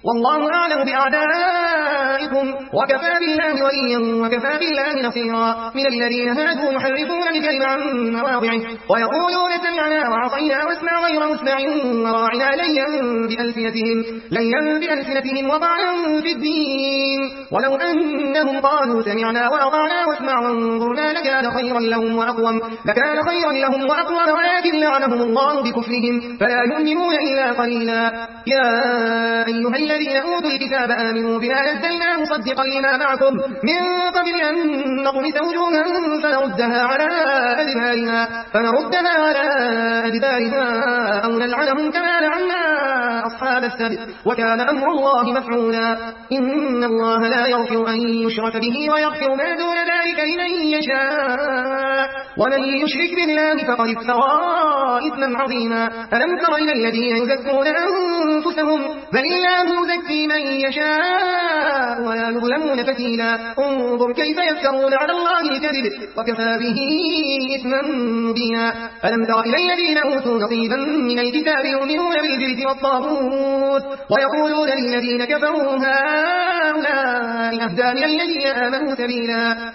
والله أعلم بأعدائكم وكفى بالله وليا وكفى بالله نصيرا. من الذين هادوا يحرفون الكلم عن مواضعه ويقولون سمعنا وعصينا واسمع غير مسمع وراعنا ليا بألسنتهم وطعنا في الدين ولو أنهم قالوا سمعنا وأطعنا واسمع وانظرنا لكان خيرا لهم وأقوم ولكن لعنهم الله بكفرهم فلا يؤمنون إلا قليلا. يا أيها الذين أوتوا الكتاب آمنوا بما نزلنا مصدقا لما معكم من قبل أن نطمس وجوها فنردها على أدبارها أو نلعنهم كما لعنا أصحاب السبت وكان أمر الله مفعولا. إن الله لا يغفر أن يشرك به ويغفر ما دون ذلك لمن يشاء ومن يشرك بالله فقد افترى إثما عظيما. ألم تر إلى الذين يزكون أنفسهم بل الله يزكي من يشاء ولا يظلمون فتيلا. انظر كيف يفترون على الله الكذب وكفى به إثما مبينا. ألم تر إلى الذين أوتوا نصيبا من الكتاب يؤمنون بالجبت والطاغوت ويقولون للذين كفروا هؤلاء أهدى من الذين آمنوا سبيلا.